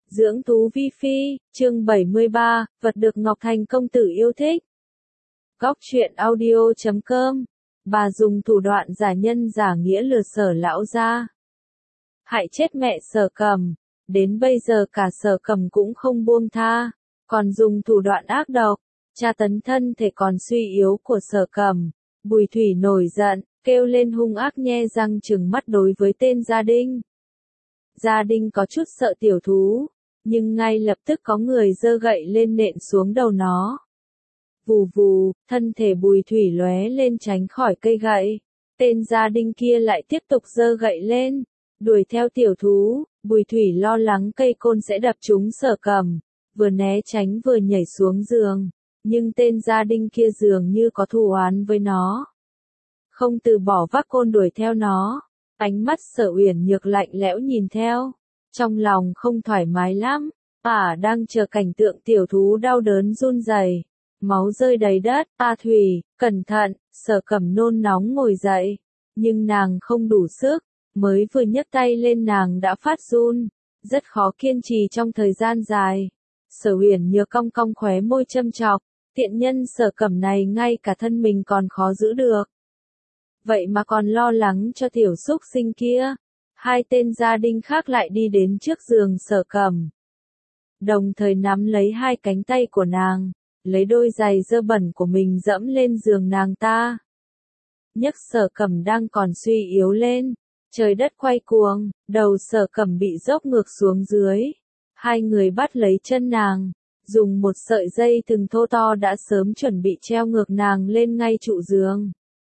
Dưỡng thú vi phi, chương 73, vật được Ngọc Thành công tử yêu thích. Góc truyện audio.com. Bà dùng thủ đoạn giả nhân giả nghĩa lừa Sở lão gia. Hại chết mẹ Sở Cầm, đến bây giờ cả Sở Cầm cũng không buông tha, còn dùng thủ đoạn ác độc, tra tấn thân thể còn suy yếu của Sở Cầm. Bùi Thủy nổi giận, kêu lên hung ác nhe răng trừng mắt đối với tên Gia Đinh. Gia Đinh có chút sợ tiểu thú, nhưng ngay lập tức có người giơ gậy lên nện xuống đầu nó. Vù vù, thân thể Bùi Thủy lóe lên tránh khỏi cây gậy. Tên Gia Đinh kia lại tiếp tục giơ gậy lên, đuổi theo tiểu thú. Bùi Thủy lo lắng cây côn sẽ đập trúng Sở Cầm, vừa né tránh vừa nhảy xuống giường, nhưng tên Gia Đinh kia dường như có thù oán với nó, không từ bỏ vác côn đuổi theo nó. Ánh mắt Sở Uyển Nhược lạnh lẽo nhìn theo, trong lòng không thoải mái lắm, đang chờ cảnh tượng tiểu thú đau đớn run rẩy, máu rơi đầy đất. Thủy, cẩn thận. Sở Cẩm nôn nóng ngồi dậy, nhưng nàng không đủ sức, mới vừa nhấc tay lên nàng đã phát run, rất khó kiên trì trong thời gian dài. Sở Uyển Nhược cong cong khóe môi châm chọc, tiện nhân Sở Cẩm này ngay cả thân mình còn khó giữ được, vậy mà còn lo lắng cho tiểu xúc sinh kia. Hai tên Gia Đinh khác lại đi đến trước giường Sở Cẩm, đồng thời nắm lấy hai cánh tay của nàng, lấy đôi giày dơ bẩn của mình dẫm lên giường nàng ta. Nhấc Sở Cẩm đang còn suy yếu lên, trời đất quay cuồng, đầu Sở Cẩm bị dốc ngược xuống dưới. Hai người bắt lấy chân nàng, dùng một sợi dây thừng thô to đã sớm chuẩn bị treo ngược nàng lên ngay trụ giường.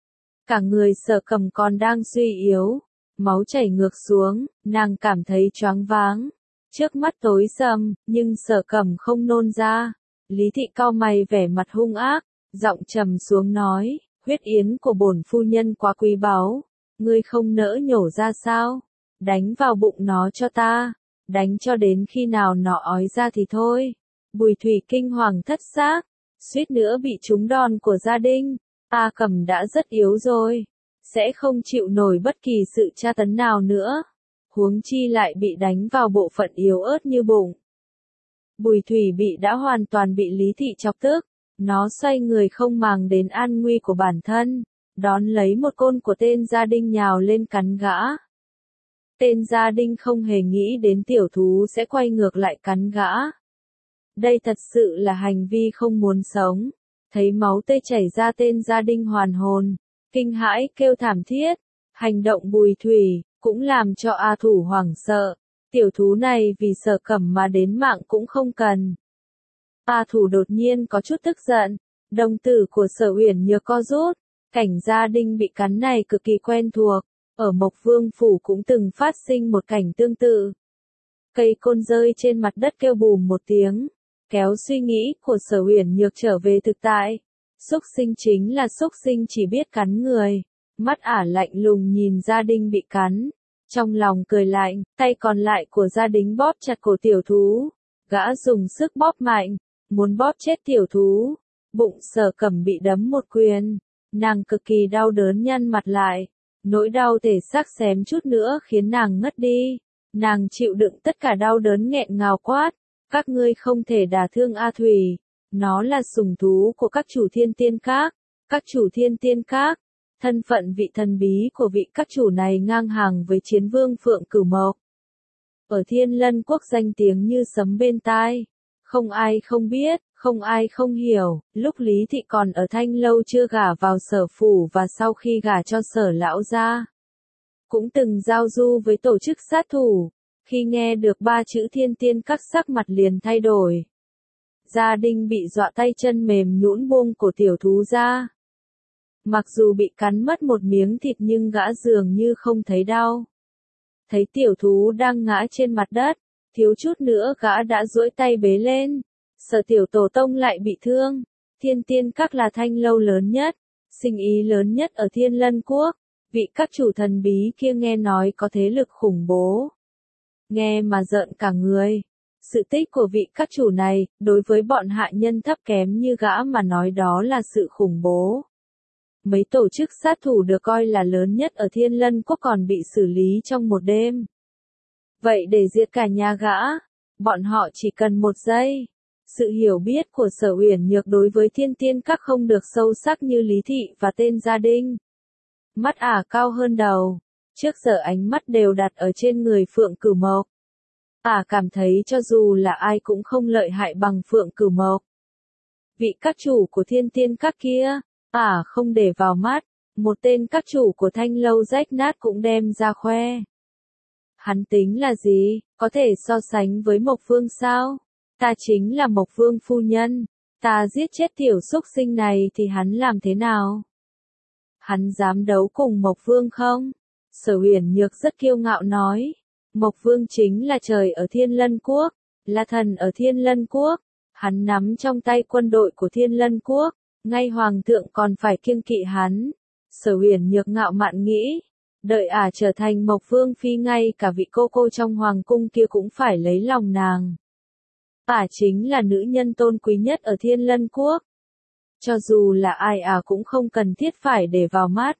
Cả người Sở Cẩm còn đang suy yếu, máu chảy ngược xuống, nàng cảm thấy choáng váng, trước mắt tối sầm, nhưng Sở Cẩm không nôn ra. Lý Thị cau mày vẻ mặt hung ác, giọng trầm xuống nói, huyết yến của bổn phu nhân quá quý báu, ngươi không nỡ nhổ ra sao? Đánh vào bụng nó cho ta, đánh cho đến khi nào nó ói ra thì thôi. Bùi Thủy kinh hoàng thất xác, suýt nữa bị trúng đòn của Gia Đinh. Cẩm đã rất yếu rồi, sẽ không chịu nổi bất kỳ sự tra tấn nào nữa, huống chi lại bị đánh vào bộ phận yếu ớt như bụng. Bùi Thủy đã hoàn toàn bị Lý Thị chọc tức, nó xoay người không màng đến an nguy của bản thân, đón lấy một côn của tên Gia Đinh nhào lên cắn gã. Tên Gia Đinh không hề nghĩ đến tiểu thú sẽ quay ngược lại cắn gã. Đây thật sự là hành vi không muốn sống. Thấy máu tươi chảy ra, tên Gia Đinh hoàn hồn, kinh hãi kêu thảm thiết. Hành động Bùi Thủy cũng làm cho A Thủ hoảng sợ. Tiểu thú này vì Sở Cẩm mà đến mạng cũng không cần. A Thủ đột nhiên có chút tức giận, đồng tử của Sở Uyển Nhược co rút. Cảnh Gia Đinh bị cắn này cực kỳ quen thuộc, ở Mộc Vương phủ cũng từng phát sinh một cảnh tương tự. Cây côn rơi trên mặt đất kêu bùm một tiếng, kéo suy nghĩ của Sở Uyển Nhược trở về thực tại. Xúc sinh chính là xúc sinh chỉ biết cắn người. Mắt lạnh lùng nhìn Gia Đinh bị cắn, trong lòng cười lạnh, tay còn lại của Gia Đinh bóp chặt cổ tiểu thú. Gã dùng sức bóp mạnh, muốn bóp chết tiểu thú. Bụng Sở Cẩm bị đấm một quyền, nàng cực kỳ đau đớn nhăn mặt lại. Nỗi đau thể xác xém chút nữa khiến nàng ngất đi. Nàng chịu đựng tất cả đau đớn nghẹn ngào quát, các ngươi không thể đả thương A Thủy, nó là sủng thú của các chủ thiên tiên các. Các chủ thiên tiên các, thân phận vị thần bí của vị các chủ này ngang hàng với Chiến Vương Phượng Cửu Mộc. Ở Thiên Lân quốc danh tiếng như sấm bên tai, không ai không biết, không ai không hiểu. Lúc Lý Thị còn ở Thanh Lâu chưa gả vào Sở phủ và sau khi gả cho Sở lão gia, cũng từng giao du với tổ chức sát thủ. Khi nghe được ba chữ thiên tiên các, sắc mặt liền thay đổi. Gia Đinh bị dọa tay chân mềm nhũn buông cổ tiểu thú ra. Mặc dù bị cắn mất một miếng thịt nhưng gã dường như không thấy đau. Thấy tiểu thú đang ngã trên mặt đất, thiếu chút nữa gã đã duỗi tay bế lên. Sợ tiểu tổ tông lại bị thương. Thiên tiên các là thanh lâu lớn nhất, sinh ý lớn nhất ở Thiên Lân quốc. Vị các chủ thần bí kia nghe nói có thế lực khủng bố, nghe mà rợn cả người. Sự tích của vị các chủ này, đối với bọn hạ nhân thấp kém như gã mà nói đó là sự khủng bố. Mấy tổ chức sát thủ được coi là lớn nhất ở Thiên Lân quốc còn bị xử lý trong một đêm. Vậy để diệt cả nhà gã, Bọn họ chỉ cần một giây. Sự hiểu biết của Sở Uyển Nhược đối với Thiên Tiên Các không được sâu sắc như Lý Thị và tên gia đình. Mắt ả cao hơn đầu. Trước giờ ánh mắt đều đặt ở trên người Phượng Cửu Mộc. Ả cảm thấy cho dù là ai cũng không lợi hại bằng Phượng Cửu Mộc. Vị các chủ của Thiên Tiên Các kia, ả không để vào mắt. Một tên các chủ của Thanh Lâu rách nát cũng đem ra khoe. Hắn tính là gì, có thể so sánh với Mộc Vương sao? Ta chính là Mộc Vương phu nhân. Ta giết chết tiểu súc sinh này thì hắn làm thế nào? Hắn dám đấu cùng Mộc Vương không? Sở Uyển Nhược rất kiêu ngạo nói. Mộc Vương chính là trời ở Thiên Lân Quốc, là thần ở Thiên Lân Quốc. Hắn nắm trong tay quân đội của Thiên Lân Quốc, ngay hoàng thượng còn phải kiêng kỵ hắn. Sở Uyển Nhược ngạo mạn nghĩ, đợi ả trở thành Mộc Vương phi ngay cả vị cô cô trong hoàng cung kia cũng phải lấy lòng nàng. Ả chính là nữ nhân tôn quý nhất ở Thiên Lân Quốc. Cho dù là ai ả cũng không cần thiết phải để vào mắt.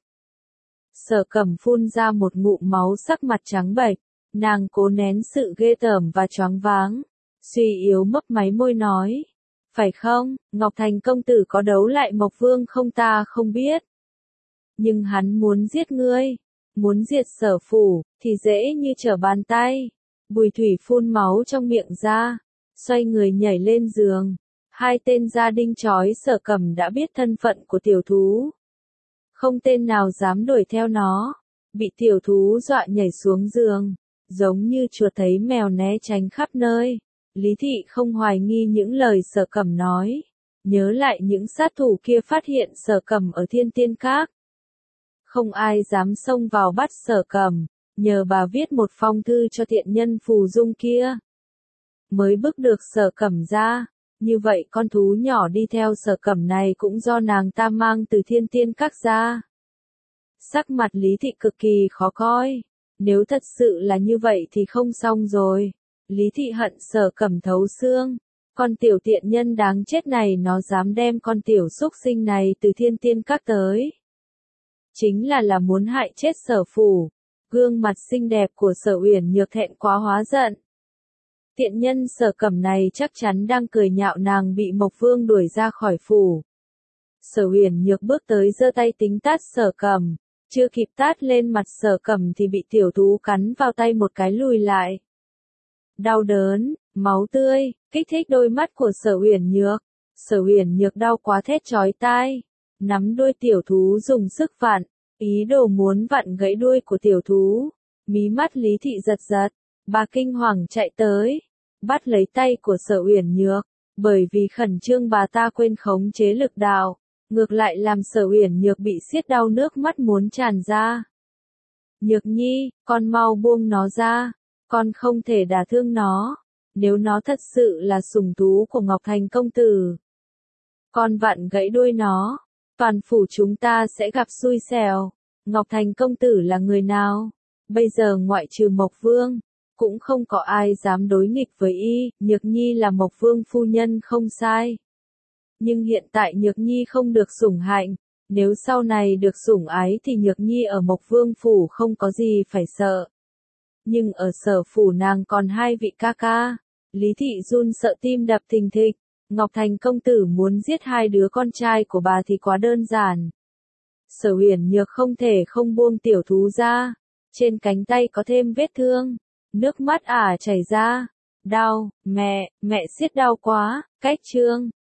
Sở Cẩm phun ra một ngụm máu, sắc mặt trắng bệch, nàng cố nén sự ghê tởm và choáng váng, suy yếu mấp máy môi nói, phải không, Ngọc Thành công tử có đấu lại Mộc Vương không ta không biết. Nhưng hắn muốn giết ngươi, muốn diệt Sở phủ, thì dễ như trở bàn tay. Bùi Thủy phun máu trong miệng ra, xoay người nhảy lên giường. Hai tên gia đinh trói Sở Cẩm đã biết thân phận của tiểu thú. Không tên nào dám đuổi theo nó. Bị tiểu thú dọa nhảy xuống giường, giống như chuột thấy mèo né tránh khắp nơi. Lý Thị không hoài nghi những lời Sở Cẩm nói. Nhớ lại những sát thủ kia phát hiện Sở Cẩm ở Thiên Tiên Các. Không ai dám xông vào bắt Sở Cẩm, nhờ bà viết một phong thư cho thiện nhân Phù Dung kia. Mới bức được Sở Cẩm ra. Như vậy con thú nhỏ đi theo Sở Cẩm này cũng do nàng ta mang từ Thiên Tiên Các ra. Sắc mặt Lý Thị cực kỳ khó coi. Nếu thật sự là như vậy thì không xong rồi. Lý Thị hận Sở Cẩm thấu xương. Con tiểu tiện nhân đáng chết này nó dám đem con tiểu xúc sinh này từ Thiên Tiên Các tới. Chính là muốn hại chết Sở phủ. Gương mặt xinh đẹp của Sở Uyển Nhược thẹn quá hóa giận. Tiện nhân Sở Cẩm này chắc chắn đang cười nhạo nàng bị Mộc Vương đuổi ra khỏi phủ. Sở Uyển Nhược bước tới giơ tay tính tát Sở Cẩm, chưa kịp tát lên mặt Sở Cẩm thì bị tiểu thú cắn vào tay một cái lùi lại. Đau đớn, máu tươi, kích thích đôi mắt của Sở Uyển Nhược. Sở Uyển Nhược đau quá thét chói tai, nắm đuôi tiểu thú dùng sức vặn, ý đồ muốn vặn gãy đuôi của tiểu thú. Mí mắt Lý Thị giật giật, bà kinh hoàng chạy tới, bắt lấy tay của Sở Uyển Nhược, bởi vì khẩn trương bà ta quên khống chế lực đạo, ngược lại làm Sở Uyển Nhược bị siết đau nước mắt muốn tràn ra. Nhược Nhi, con mau buông nó ra, con không thể đả thương nó, nếu nó thật sự là sủng thú của Ngọc Thành công tử. Con vặn gãy đuôi nó, toàn phủ chúng ta sẽ gặp xui xẻo. Ngọc Thành công tử là người nào? Bây giờ ngoại trừ Mộc Vương, cũng không có ai dám đối nghịch với y. Nhược Nhi là Mộc Vương phu nhân không sai. Nhưng hiện tại Nhược Nhi không được sủng hạnh, nếu sau này được sủng ái thì Nhược Nhi ở Mộc Vương phủ không có gì phải sợ. Nhưng ở Sở phủ nàng còn hai vị ca ca. Lý Thị run sợ tim đập thình thịch. Ngọc Thành công tử muốn giết hai đứa con trai của bà thì quá đơn giản. Sở Uyển Nhược không thể không buông tiểu thú ra. Trên cánh tay có thêm vết thương. Nước mắt ả chảy ra. Đau, mẹ siết đau quá, cách trương.